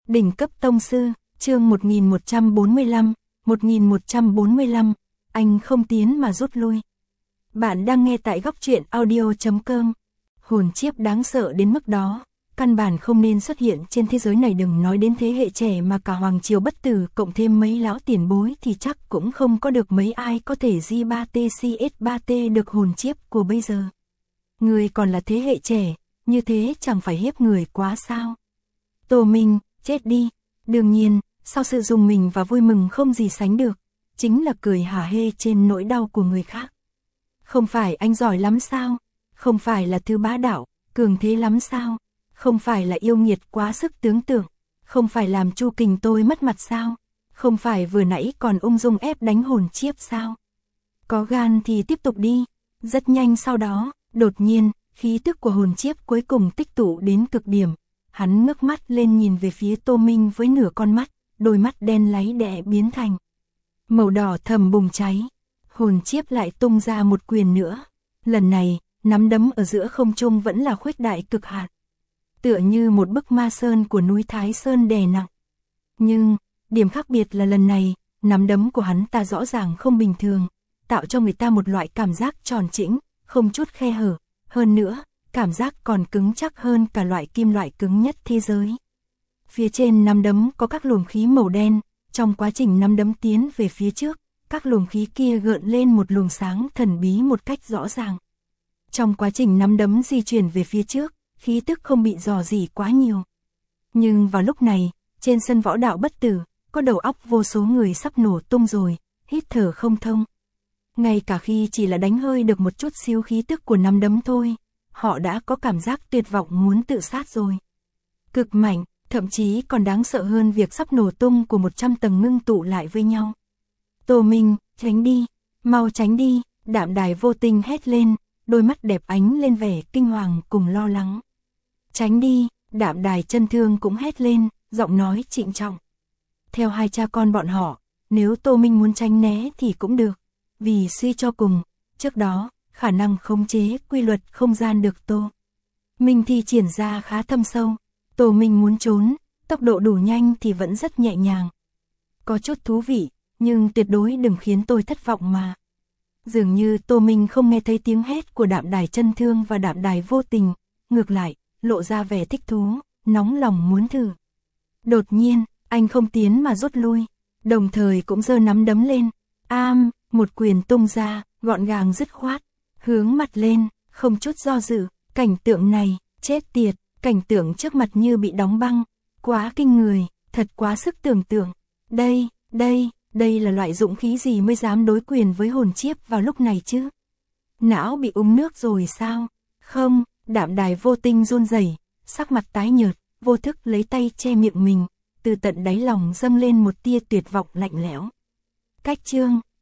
Đỉnh cấp tông sư, chương 1145, anh không tiến mà rút lui. Bạn đang nghe tại góc truyện audio.com. Hồn chiếp đáng sợ đến mức đó, căn bản không nên xuất hiện trên thế giới này, đừng nói đến thế hệ trẻ mà cả Hoàng Triều Bất Tử cộng thêm mấy lão tiền bối thì chắc cũng không có được mấy ai có thể J3TCS3T được hồn chiếp của bây giờ. Người còn là thế hệ trẻ, như thế chẳng phải hiếp người quá sao? Tô Minh, chết đi. Đương nhiên, sau sự dùng mình và vui mừng không gì sánh được, chính là cười hả hê trên nỗi đau của người khác. Không phải anh giỏi lắm sao? Không phải là thứ bá đạo, cường thế lắm sao? Không phải là yêu nghiệt quá sức tưởng tượng? Không phải làm Chu Kình tôi mất mặt sao? Không phải vừa nãy còn ung dung ép đánh hồn chiếp sao? Có gan thì tiếp tục đi. Rất nhanh sau đó, đột nhiên, khí tức của hồn chiếp cuối cùng tích tụ đến cực điểm. Hắn ngước mắt lên nhìn về phía Tô Minh với nửa con mắt, đôi mắt đen láy đẽ biến thành màu đỏ thầm bùng cháy. Hồn chiếp lại tung ra một quyền nữa. Lần này, nắm đấm ở giữa không trung vẫn là khuếch đại cực hạn. Tựa như một bức ma sơn của núi Thái Sơn đè nặng. Nhưng, điểm khác biệt là lần này, nắm đấm của hắn ta rõ ràng không bình thường, tạo cho người ta một loại cảm giác tròn trĩnh, không chút khe hở. Hơn nữa, cảm giác còn cứng chắc hơn cả loại kim loại cứng nhất thế giới. Phía trên nắm đấm có các luồng khí màu đen, trong quá trình nắm đấm tiến về phía trước, các luồng khí kia gợn lên một luồng sáng thần bí một cách rõ ràng. Trong quá trình nắm đấm di chuyển về phía trước, khí tức không bị rò rỉ quá nhiều. Nhưng vào lúc này, trên sân võ đạo Bất Tử, có đầu óc vô số người sắp nổ tung rồi, hít thở không thông. Ngay cả khi chỉ là đánh hơi được một chút xíu khí tức của nắm đấm thôi, họ đã có cảm giác tuyệt vọng muốn tự sát rồi. Cực mạnh, thậm chí còn đáng sợ hơn việc sắp nổ tung của 100 tầng ngưng tụ lại với nhau. Tô Minh, tránh đi, mau tránh đi, Đạm Đài Vô Tình hét lên, đôi mắt đẹp ánh lên vẻ kinh hoàng cùng lo lắng. Tránh đi, Đạm Đài Chân Thương cũng hét lên, giọng nói trịnh trọng. Theo hai cha con bọn họ, nếu Tô Minh muốn tránh né thì cũng được, vì suy cho cùng, trước đó, khả năng khống chế quy luật không gian được Tô Minh thi triển ra khá thâm sâu. Tô Minh muốn trốn, tốc độ đủ nhanh thì vẫn rất nhẹ nhàng. Có chút thú vị, nhưng tuyệt đối đừng khiến tôi thất vọng mà. Dường như Tô Minh không nghe thấy tiếng hét của Đạm Đài Chân Thương và Đạm Đài Vô Tình, ngược lại, lộ ra vẻ thích thú, nóng lòng muốn thử. Đột nhiên, anh không tiến mà rút lui, đồng thời cũng giơ nắm đấm lên. Một quyền tung ra, gọn gàng dứt khoát, hướng mặt lên, không chút do dự. Cảnh tượng này, chết tiệt, cảnh tượng trước mặt như bị đóng băng, quá kinh người, thật quá sức tưởng tượng. Đây là loại dũng khí gì mới dám đối quyền với hồn chiếp vào lúc này chứ? Não bị uống nước rồi sao? Không, Đạm Đài Vô Tình run rẩy, sắc mặt tái nhợt, vô thức lấy tay che miệng mình, từ tận đáy lòng dâng lên một tia tuyệt vọng lạnh lẽo. Cách chương